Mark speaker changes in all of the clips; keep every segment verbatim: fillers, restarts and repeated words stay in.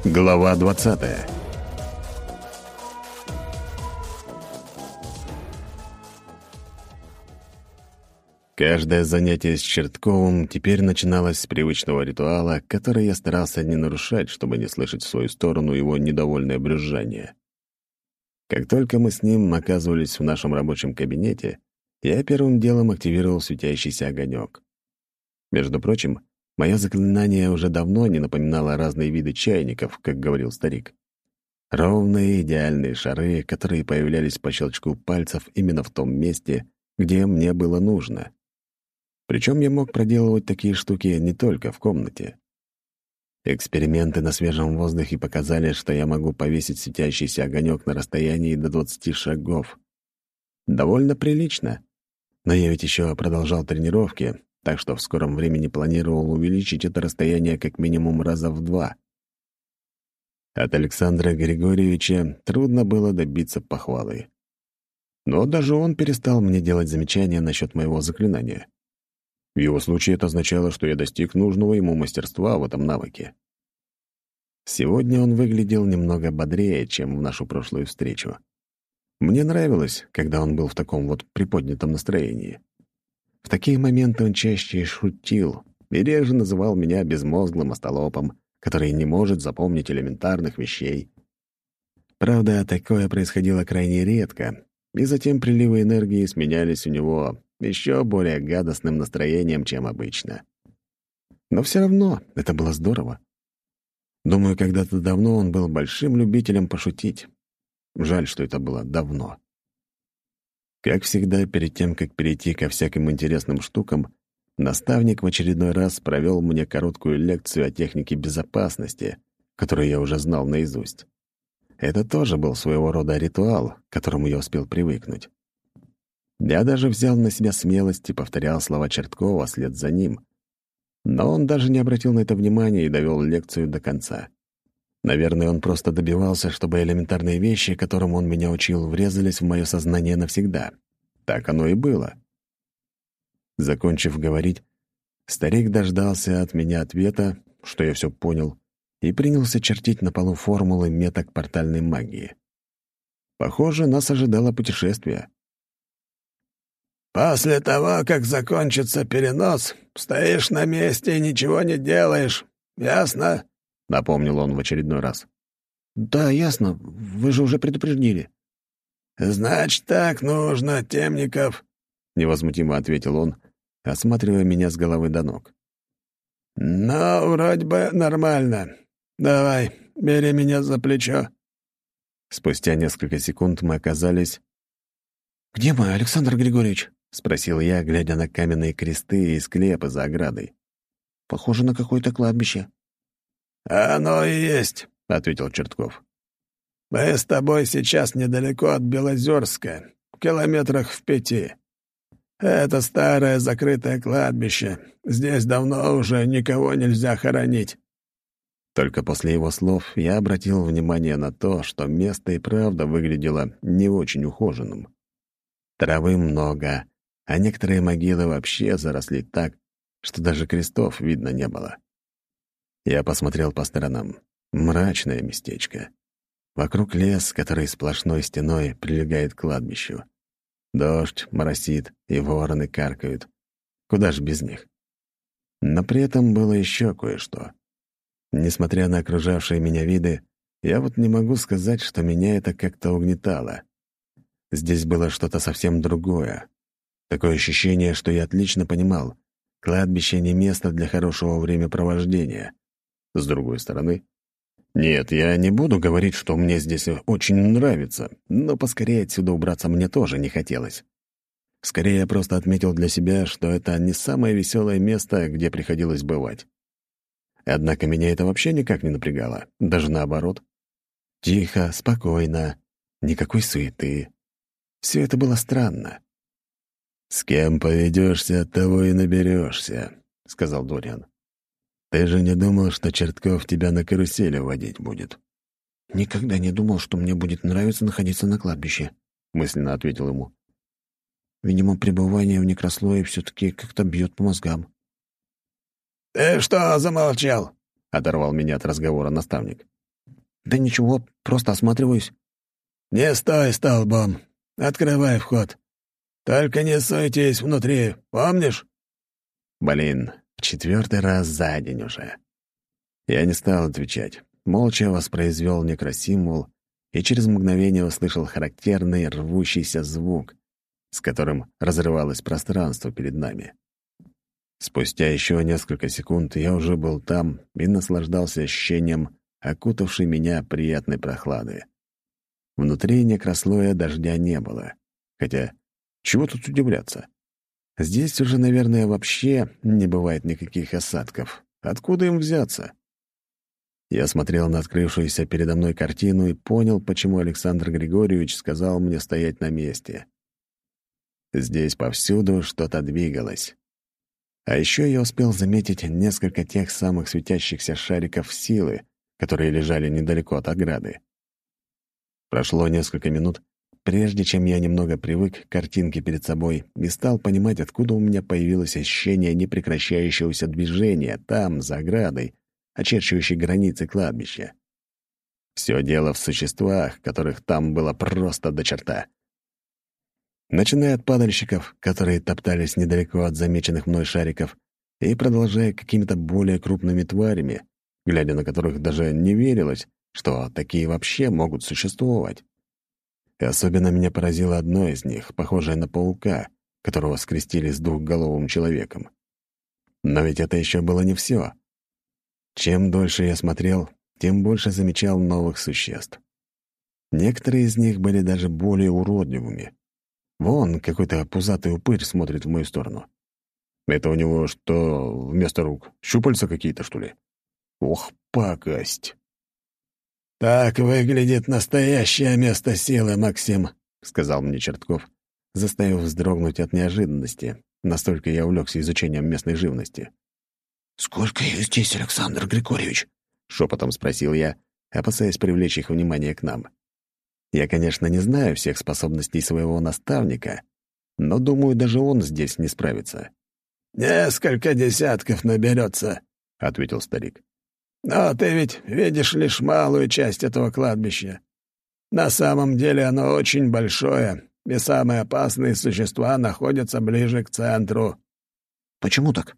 Speaker 1: Глава двадцатая. Каждое занятие с Чертковым теперь начиналось с привычного ритуала, который я старался не нарушать, чтобы не слышать в свою сторону его недовольное брюзжание. Как только мы с ним оказывались в нашем рабочем кабинете, я первым делом активировал светящийся огонек. Между прочим, мое заклинание уже давно не напоминало разные виды чайников, как говорил старик. Ровные идеальные шары, которые появлялись по щелчку пальцев именно в том месте, где мне было нужно. Причем я мог проделывать такие штуки не только в комнате. Эксперименты на свежем воздухе показали, что я могу повесить светящийся огонек на расстоянии до двадцати шагов. Довольно прилично. Но я ведь еще продолжал тренировки, так что в скором времени планировал увеличить это расстояние как минимум раза в два. От Александра Григорьевича трудно было добиться похвалы. Но даже он перестал мне делать замечания насчет моего заклинания. В его случае это означало, что я достиг нужного ему мастерства в этом навыке. Сегодня он выглядел немного бодрее, чем в нашу прошлую встречу. Мне нравилось, когда он был в таком вот приподнятом настроении. В такие моменты он чаще шутил и реже называл меня безмозглым остолопом, который не может запомнить элементарных вещей. Правда, такое происходило крайне редко, и затем приливы энергии сменялись у него еще более гадостным настроением, чем обычно. Но все равно это было здорово. Думаю, когда-то давно он был большим любителем пошутить. Жаль, что это было давно. Как всегда, перед тем, как перейти ко всяким интересным штукам, наставник в очередной раз провел мне короткую лекцию о технике безопасности, которую я уже знал наизусть. Это тоже был своего рода ритуал, к которому я успел привыкнуть. Я даже взял на себя смелость и повторял слова Черткова вслед за ним. Но он даже не обратил на это внимания и довел лекцию до конца. Наверное, он просто добивался, чтобы элементарные вещи, которым он меня учил, врезались в мое сознание навсегда. Так оно и было. Закончив говорить, старик дождался от меня ответа, что я все понял, и принялся чертить на полу формулы меток портальной магии. Похоже, нас ожидало путешествие.
Speaker 2: «После того, как закончится перенос, стоишь на месте и ничего не делаешь. Ясно?» — напомнил он в очередной раз.
Speaker 3: «Да, ясно. Вы же уже предупредили».
Speaker 2: «Значит, так нужно, Темников», — невозмутимо ответил он, осматривая меня с головы до ног. «Но вроде бы нормально. Давай, бери меня за плечо».
Speaker 1: Спустя несколько секунд мы оказались...
Speaker 3: «Где мы, Александр Григорьевич?»
Speaker 1: — спросил я, глядя на каменные кресты и склепы за оградой.
Speaker 3: «Похоже на какое-то кладбище».
Speaker 2: «Оно и есть», — ответил Чертков. «Мы с тобой сейчас недалеко от Белозерска, в километрах в пяти. Это старое закрытое кладбище. Здесь давно уже никого нельзя хоронить».
Speaker 1: Только после его слов я обратил внимание на то, что место и правда выглядело не очень ухоженным. Травы много, а некоторые могилы вообще заросли так, что даже крестов видно не было. Я посмотрел по сторонам. Мрачное местечко. Вокруг лес, который сплошной стеной прилегает к кладбищу. Дождь моросит, и вороны каркают. Куда ж без них? Но при этом было еще кое-что. Несмотря на окружавшие меня виды, я вот не могу сказать, что меня это как-то угнетало. Здесь было что-то совсем другое. Такое ощущение, что я отлично понимал. Кладбище не место для хорошего времяпровождения. С другой стороны... Нет, я не буду говорить, что мне здесь очень нравится, но поскорее отсюда убраться мне тоже не хотелось. Скорее, я просто отметил для себя, что это не самое веселое место, где приходилось бывать. Однако меня это вообще никак не напрягало, даже наоборот. Тихо, спокойно, никакой суеты. Все это было странно. «С кем поведешься, того и наберешься», — сказал Дориан. «Ты же не думал, что Чертков тебя на карусели водить будет?»
Speaker 3: «Никогда не думал, что мне будет нравиться находиться на кладбище», — мысленно ответил ему. «Видимо, пребывание в некрослое все-таки как-то бьет по мозгам».
Speaker 2: «Ты что замолчал?»
Speaker 1: — оторвал меня от разговора наставник.
Speaker 3: «Да ничего, просто осматриваюсь».
Speaker 2: «Не стой столбом. Открывай вход. Только не суйтесь внутри, помнишь?»
Speaker 1: Блин, в четвертый раз за день уже. Я не стал отвечать. Молча воспроизвел некросимвол и через мгновение услышал характерный рвущийся звук, с которым разрывалось пространство перед нами. Спустя еще несколько секунд я уже был там и наслаждался ощущением окутавшей меня приятной прохлады. Внутри некрослоя дождя не было. Хотя, чего тут удивляться? Здесь уже, наверное, вообще не бывает никаких осадков. Откуда им взяться? Я смотрел на открывшуюся передо мной картину и понял, почему Александр Григорьевич сказал мне стоять на месте. Здесь повсюду что-то двигалось. А еще я успел заметить несколько тех самых светящихся шариков силы, которые лежали недалеко от ограды. Прошло несколько минут, прежде чем я немного привык к картинке перед собой и стал понимать, откуда у меня появилось ощущение непрекращающегося движения там, за оградой, очерчивающей границы кладбища. Все дело в существах, которых там было просто до черта. Начиная от падальщиков, которые топтались недалеко от замеченных мной шариков, и продолжая какими-то более крупными тварями, глядя на которых даже не верилось, что такие вообще могут существовать. И особенно меня поразило одно из них, похожее на паука, которого скрестили с двухголовым человеком. Но ведь это еще было не все. Чем дольше я смотрел, тем больше замечал новых существ. Некоторые из них были даже более уродливыми. Вон какой-то пузатый упырь смотрит в мою сторону. Это у него что вместо рук? Щупальца какие-то, что ли? Ох, пакость!
Speaker 2: «Так выглядит настоящее место силы, Максим», — сказал
Speaker 1: мне Чертков, заставив вздрогнуть от неожиданности. Настолько я увлекся изучением местной живности.
Speaker 3: «Сколько их здесь, Александр Григорьевич?»
Speaker 1: — шепотом спросил я, опасаясь привлечь их внимание к нам. Я, конечно, не знаю всех способностей своего наставника, но, думаю, даже он здесь не справится.
Speaker 2: «Несколько десятков наберется»,
Speaker 1: — ответил старик.
Speaker 2: «Но ты ведь видишь лишь малую часть этого кладбища. На самом деле оно очень большое, и самые опасные существа находятся ближе к центру».
Speaker 3: «Почему так?»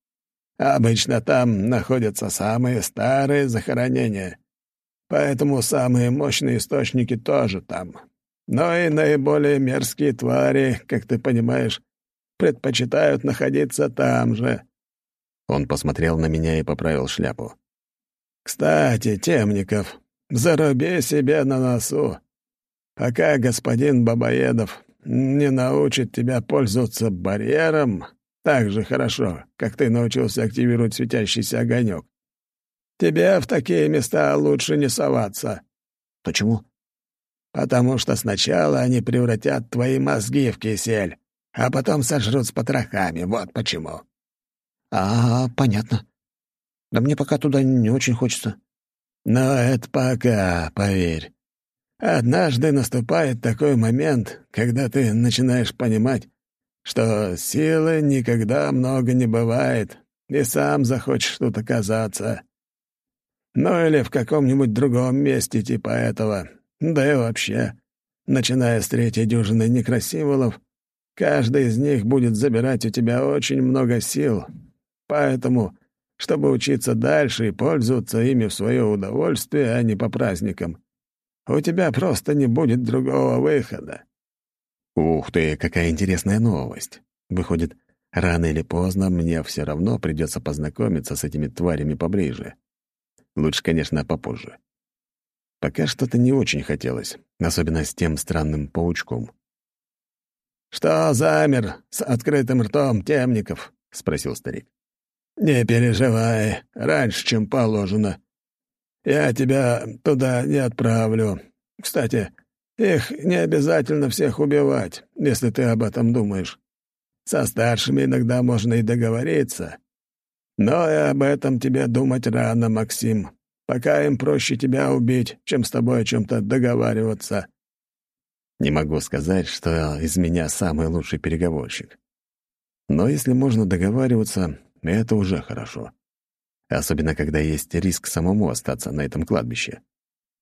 Speaker 2: «Обычно там находятся самые старые захоронения, поэтому самые мощные источники тоже там. Но и наиболее мерзкие твари, как ты понимаешь, предпочитают находиться там же».
Speaker 1: Он посмотрел на меня и поправил шляпу.
Speaker 2: «Кстати, Темников, заруби себе на носу. Пока господин Бабоедов не научит тебя пользоваться барьером так же хорошо, как ты научился активировать светящийся огонек, тебе в такие места лучше не соваться».
Speaker 3: «Почему?»
Speaker 2: «Потому что сначала они превратят твои мозги в кисель, а потом сожрут с потрохами. Вот почему».
Speaker 3: «А, понятно. Да мне пока туда не очень хочется».
Speaker 2: «Но это пока, поверь. Однажды наступает такой момент, когда ты начинаешь понимать, что силы никогда много не бывает, и сам захочешь тут оказаться. Ну или в каком-нибудь другом месте типа этого. Да и вообще, начиная с третьей дюжины некросимволов, каждый из них будет забирать у тебя очень много сил. Поэтому, чтобы учиться дальше и пользоваться ими в свое удовольствие, а не по праздникам, у тебя просто не будет другого выхода».
Speaker 1: Ух ты, какая интересная новость. Выходит, рано или поздно мне все равно придется познакомиться с этими тварями поближе. Лучше, конечно, попозже. Пока что-то не очень хотелось, особенно с тем странным паучком.
Speaker 2: «Что замер с открытым ртом, Темников?» — спросил старик. «Не переживай, раньше, чем положено. Я тебя туда не отправлю. Кстати, их не обязательно всех убивать, если ты об этом думаешь. Со старшими иногда можно и договориться. Но и об этом тебе думать рано, Максим. Пока им проще тебя убить, чем с тобой о чем-то договариваться».
Speaker 1: Не могу сказать, что из меня самый лучший переговорщик. Но если можно договариваться, это уже хорошо. Особенно, когда есть риск самому остаться на этом кладбище.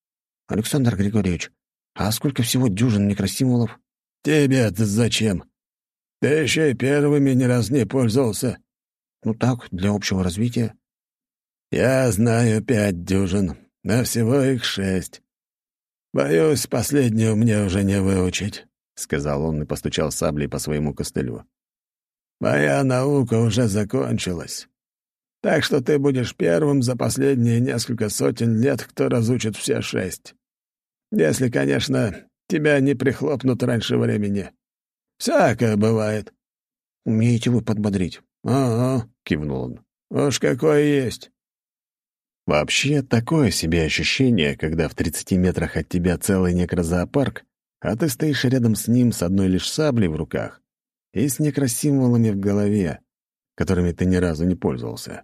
Speaker 3: «Александр Григорьевич, а сколько всего дюжин некрасимолов?»
Speaker 2: «Тебе-то зачем? Ты еще и первыми ни разу не пользовался».
Speaker 3: «Ну так, для общего развития».
Speaker 2: «Я знаю пять дюжин, а всего их шесть. Боюсь, последнюю мне уже не выучить», — сказал он и постучал саблей по своему костылю. «Моя наука уже закончилась. Так что ты будешь первым за последние несколько сотен лет, кто разучит все шесть. Если, конечно, тебя не прихлопнут раньше времени. Всякое бывает».
Speaker 3: «Умеете вы подбодрить?»
Speaker 2: «Ага», — кивнул он. «Уж какое есть».
Speaker 1: Вообще, такое себе ощущение, когда в тридцати метрах от тебя целый некрозоопарк, а ты стоишь рядом с ним с одной лишь саблей в руках и с некросимволами в голове, которыми ты ни разу не пользовался.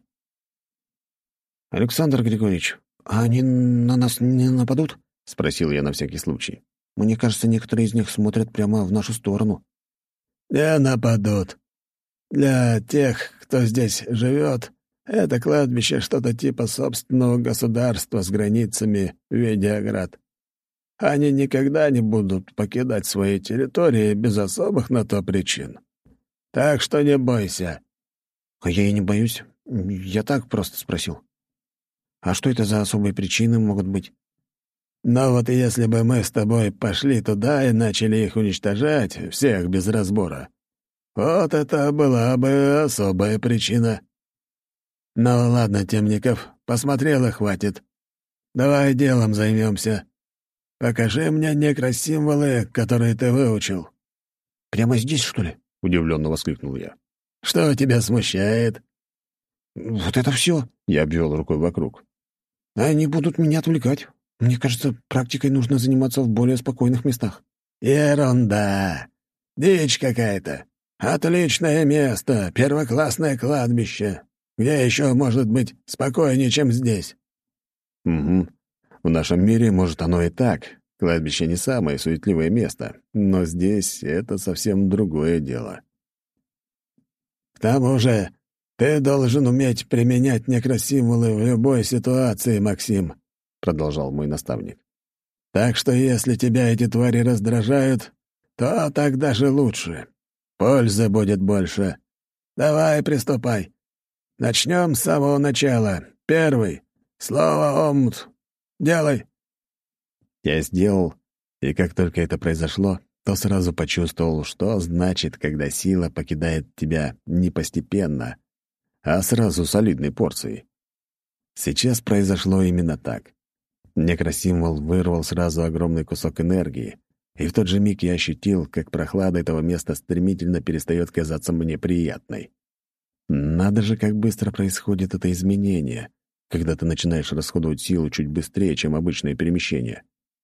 Speaker 3: «Александр Григорьевич, а они на нас не нападут?» — спросил я на всякий случай. «Мне кажется, некоторые из них смотрят прямо в нашу сторону».
Speaker 2: «Не нападут. Для тех, кто здесь живет, это кладбище что-то типа собственного государства с границами в виде оград. Они никогда не будут покидать свои территории без особых на то причин. Так что не бойся».
Speaker 3: «А я и не боюсь. Я так просто спросил. А что это за особые причины могут быть?»
Speaker 2: «Но вот если бы мы с тобой пошли туда и начали их уничтожать, всех без разбора, вот это была бы особая причина. Ну ладно, Темников, посмотрел и хватит. Давай делом займемся. Покажи мне некросимволы, которые ты выучил».
Speaker 3: «Прямо здесь, что ли?»
Speaker 1: — удивленно воскликнул я.
Speaker 2: «Что тебя смущает?»
Speaker 3: «Вот это все!»
Speaker 1: — я обвел рукой вокруг.
Speaker 3: «Они будут меня отвлекать. Мне кажется, практикой нужно заниматься в более спокойных местах».
Speaker 2: «Ерунда! Дичь какая-то. Отличное место, первоклассное кладбище. Где еще может быть спокойнее, чем здесь?»
Speaker 1: «Угу. В нашем мире, может, оно и так. Кладбище не самое суетливое место, но здесь это совсем другое дело».
Speaker 2: «К тому же ты должен уметь применять некросимволы в любой ситуации, Максим», — продолжал мой наставник. «Так что если тебя эти твари раздражают, то так даже лучше. Пользы будет больше. Давай, приступай. Начнем с самого начала. Первый. Слово «омут». Делай».
Speaker 1: Я сделал, и как только это произошло, то сразу почувствовал, что значит, когда сила покидает тебя не постепенно, а сразу солидной порцией. Сейчас произошло именно так. Некросимвол вырвал сразу огромный кусок энергии, и в тот же миг я ощутил, как прохлада этого места стремительно перестает казаться мне приятной. Надо же, как быстро происходит это изменение, когда ты начинаешь расходовать силу чуть быстрее, чем обычное перемещение.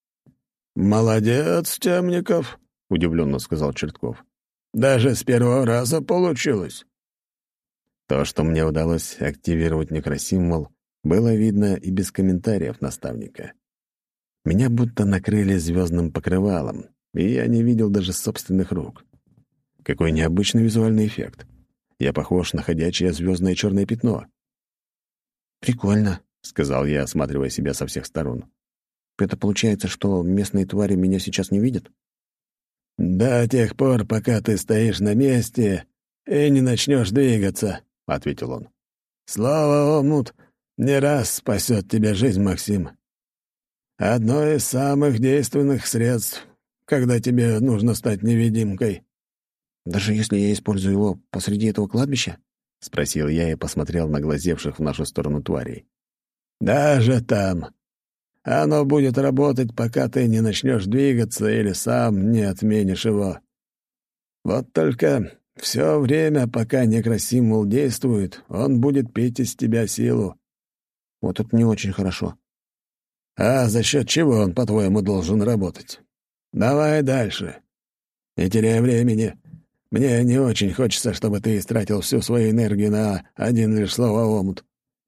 Speaker 2: «Молодец, Темников», — удивленно сказал Чертков. «Даже с первого раза получилось».
Speaker 1: То, что мне удалось активировать некросимвол, было видно и без комментариев наставника. Меня будто накрыли звездным покрывалом, и я не видел даже собственных рук. Какой необычный визуальный эффект. Я похож на ходячее звездное черное пятно.
Speaker 3: «Прикольно», —
Speaker 1: сказал я, осматривая себя со всех сторон.
Speaker 3: «Это получается, что местные твари меня сейчас не видят?»
Speaker 2: «До тех пор, пока ты стоишь на месте и не начнешь двигаться», — ответил он. «Слово «омут» не раз спасет тебе жизнь, Максим. Одно из самых действенных средств, когда тебе нужно стать невидимкой».
Speaker 3: «Даже если я использую его посреди этого кладбища?»
Speaker 1: — спросил я и посмотрел на глазевших в нашу сторону тварей.
Speaker 2: «Даже там. Оно будет работать, пока ты не начнешь двигаться или сам не отменишь его. Вот только все время, пока некросимвол действует, он будет пить из тебя силу».
Speaker 3: «Вот это не очень хорошо».
Speaker 2: «А за счет чего он, по-твоему, должен работать? Давай дальше. Не теряй времени. Мне не очень хочется, чтобы ты истратил всю свою энергию на один лишь слово «омут».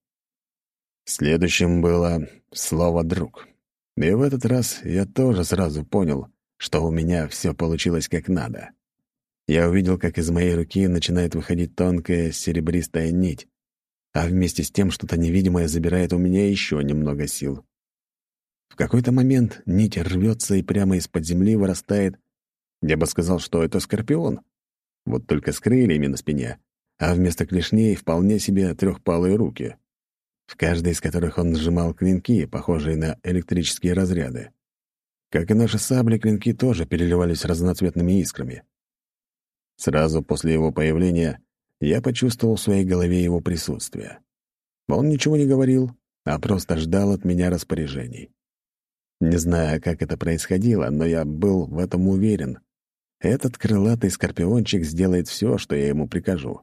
Speaker 1: Следующим было слово «друг». И в этот раз я тоже сразу понял, что у меня все получилось как надо. Я увидел, как из моей руки начинает выходить тонкая серебристая нить, а вместе с тем что-то невидимое забирает у меня еще немного сил. В какой-то момент нить рвется и прямо из-под земли вырастает. Я бы сказал, что это скорпион. Вот только с крыльями на спине, а вместо клешней вполне себе трехпалые руки, в каждой из которых он сжимал клинки, похожие на электрические разряды. Как и наши сабли, клинки тоже переливались разноцветными искрами. Сразу после его появления я почувствовал в своей голове его присутствие. Он ничего не говорил, а просто ждал от меня распоряжений. Не знаю, как это происходило, но я был в этом уверен. Этот крылатый скорпиончик сделает все, что я ему прикажу.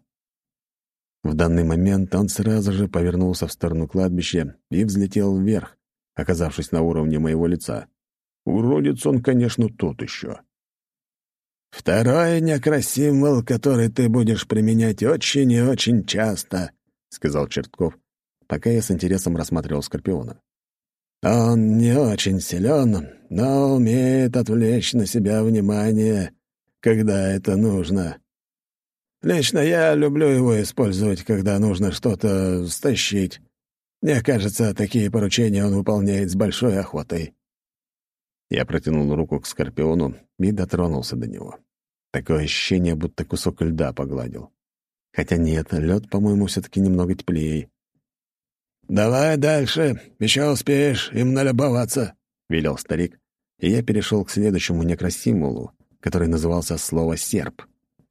Speaker 1: В данный момент он сразу же повернулся в сторону кладбища и взлетел вверх, оказавшись на уровне моего лица. Уродец он, конечно, тот еще.
Speaker 2: «Второй некросимвол, который ты будешь применять очень и очень часто», — сказал Чертков, пока я с интересом рассматривал скорпиона. «Он не очень силен, но умеет отвлечь на себя внимание, когда это нужно. Лично я люблю его использовать, когда нужно что-то стащить. Мне кажется, такие поручения он выполняет с большой охотой».
Speaker 1: Я протянул руку к скорпиону и дотронулся до него. Такое ощущение, будто кусок льда погладил. Хотя нет, лед, по-моему, все-таки немного теплее.
Speaker 2: «Давай дальше, еще успеешь им налюбоваться», — велел старик, и я перешел к следующему некросимволу, который назывался слово «серп».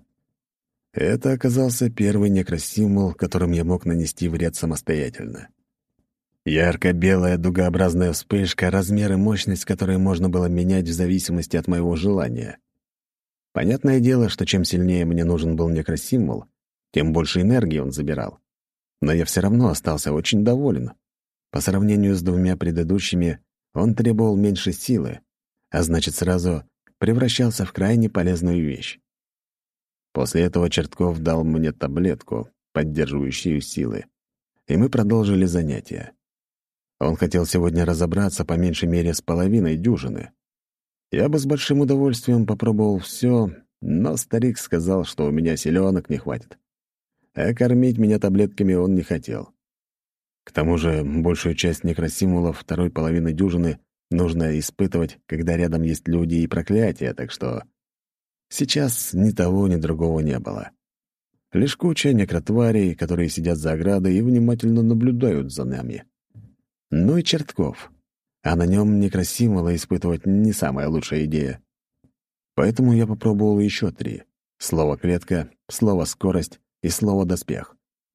Speaker 1: Это оказался первый некросимвол, которым я мог нанести вред самостоятельно. Ярко-белая дугообразная вспышка, размер и мощность, которой можно было менять в зависимости от моего желания. Понятное дело, что чем сильнее мне нужен был некросимвол, тем больше энергии он забирал. Но я все равно остался очень доволен. По сравнению с двумя предыдущими, он требовал меньше силы, а значит, сразу превращался в крайне полезную вещь. После этого Чертков дал мне таблетку, поддерживающую силы, и мы продолжили занятия. Он хотел сегодня разобраться по меньшей мере с половиной дюжины. Я бы с большим удовольствием попробовал все, но старик сказал, что у меня силёнок не хватит. А кормить меня таблетками он не хотел. К тому же большую часть некросимволов второй половины дюжины нужно испытывать, когда рядом есть люди и проклятия, так что сейчас ни того, ни другого не было. Лишь куча некротварей, которые сидят за оградой и внимательно наблюдают за нами. Ну и Чертков. А на нем некросимволы испытывать не самая лучшая идея. Поэтому я попробовал еще три. Слово «клетка», слово «скорость» и слово «доспех».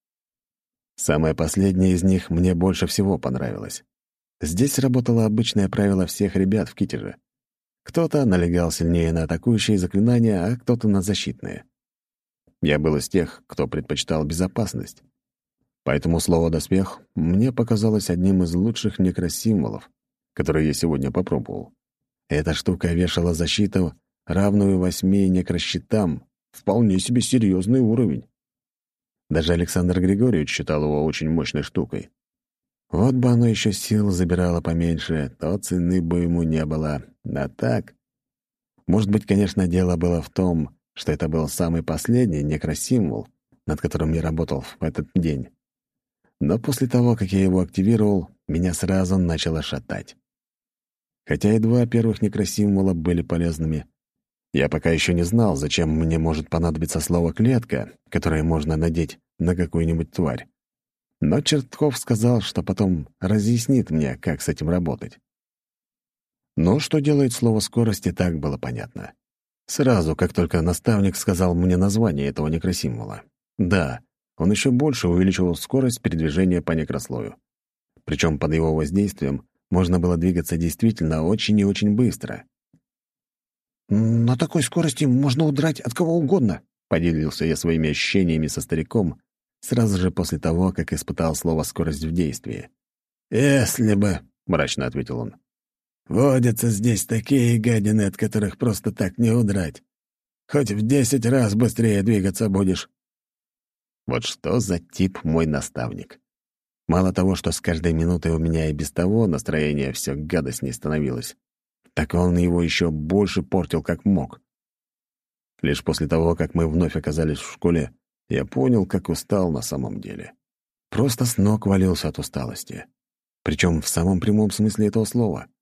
Speaker 1: Самое последнее из них мне больше всего понравилось. Здесь работало обычное правило всех ребят в Китеже. Кто-то налегал сильнее на атакующие заклинания, а кто-то на защитные. Я был из тех, кто предпочитал безопасность. Поэтому слово «доспех» мне показалось одним из лучших некросимволов, которые я сегодня попробовал. Эта штука вешала защиту, равную восьми некрощитам, вполне себе серьезный уровень. Даже Александр Григорьевич считал его очень мощной штукой. Вот бы оно еще сил забирало поменьше, то цены бы ему не было. А так... Может быть, конечно, дело было в том, что это был самый последний некросимвол, над которым я работал в этот день. Но после того, как я его активировал, меня сразу начало шатать. Хотя и два первых некросимвола были полезными, я пока еще не знал, зачем мне может понадобиться слово «клетка», которое можно надеть на какую-нибудь тварь. Но Чертков сказал, что потом разъяснит мне, как с этим работать. Но что делает слово «скорость», и так было понятно. Сразу, как только наставник сказал мне название этого некросимвола. Да, он еще больше увеличивал скорость передвижения по некрослою. Причем под его воздействием можно было двигаться действительно очень и очень быстро.
Speaker 3: «На такой скорости можно удрать от кого угодно»,
Speaker 1: — поделился я своими ощущениями со стариком сразу же после того, как испытал слово «скорость» в действии.
Speaker 2: «Если бы»,
Speaker 1: — мрачно ответил он.
Speaker 2: «Водятся здесь такие гадины, от которых просто так не удрать. Хоть в десять раз быстрее двигаться будешь».
Speaker 1: Вот что за тип мой наставник. Мало того, что с каждой минутой у меня и без того настроение все гадостней становилось, так он его еще больше портил как мог. Лишь после того, как мы вновь оказались в школе, я понял, как устал на самом деле. Просто с ног валился от усталости. Причем в самом прямом смысле этого слова.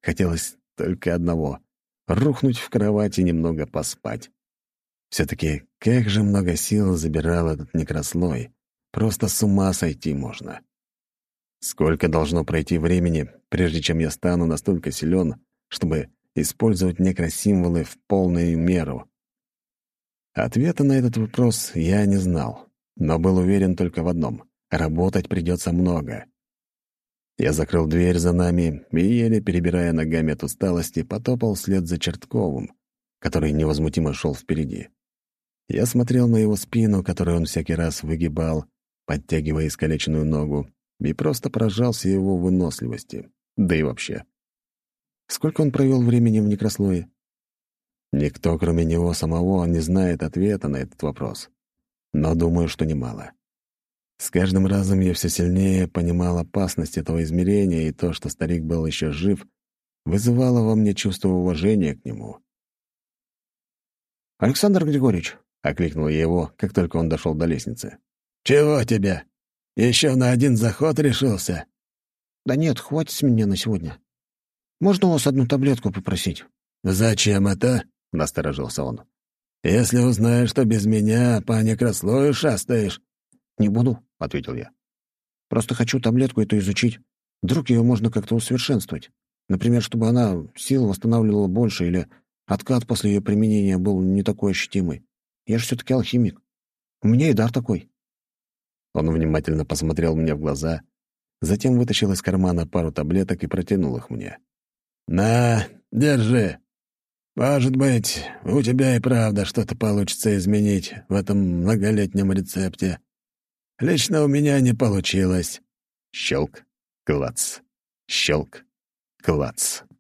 Speaker 1: Хотелось только одного — рухнуть в кровать и немного поспать. Все-таки как же много сил забирал этот некрослой. Просто с ума сойти можно. Сколько должно пройти времени, прежде чем я стану настолько силен, чтобы использовать некросимволы в полную меру? Ответа на этот вопрос я не знал, но был уверен только в одном — работать придется много. Я закрыл дверь за нами и, еле перебирая ногами от усталости, потопал вслед за Чертковым, который невозмутимо шел впереди. Я смотрел на его спину, которую он всякий раз выгибал, подтягивая искалеченную ногу, и просто поражался его выносливости. Да и вообще. Сколько он провел времени в некрослое? Никто, кроме него самого, не знает ответа на этот вопрос. Но думаю, что немало. С каждым разом я все сильнее понимал опасность этого измерения, и то, что старик был еще жив, вызывало во мне чувство уважения к нему.
Speaker 3: «Александр Григорьевич», — окликнул я его, как только он дошел до лестницы.
Speaker 2: «Чего тебе? Еще на один заход решился?»
Speaker 3: «Да нет, хватит с меня на сегодня. Можно у вас одну таблетку попросить?»
Speaker 2: «Зачем это?» — насторожился он. «Если узнаешь, что без меня по некрослою шастаешь...»
Speaker 3: «Не буду», — ответил я. «Просто хочу таблетку эту изучить. Вдруг ее можно как-то усовершенствовать. Например, чтобы она силу восстанавливала больше или откат после ее применения был не такой ощутимый. Я же все-таки алхимик. У меня и дар такой».
Speaker 1: Он внимательно посмотрел мне в глаза, затем вытащил из кармана пару таблеток и протянул их мне.
Speaker 2: «На, держи. Может быть, у тебя и правда что-то получится изменить в этом многолетнем рецепте. Лично у меня не получилось».
Speaker 1: Щелк, клац, щелк, клац.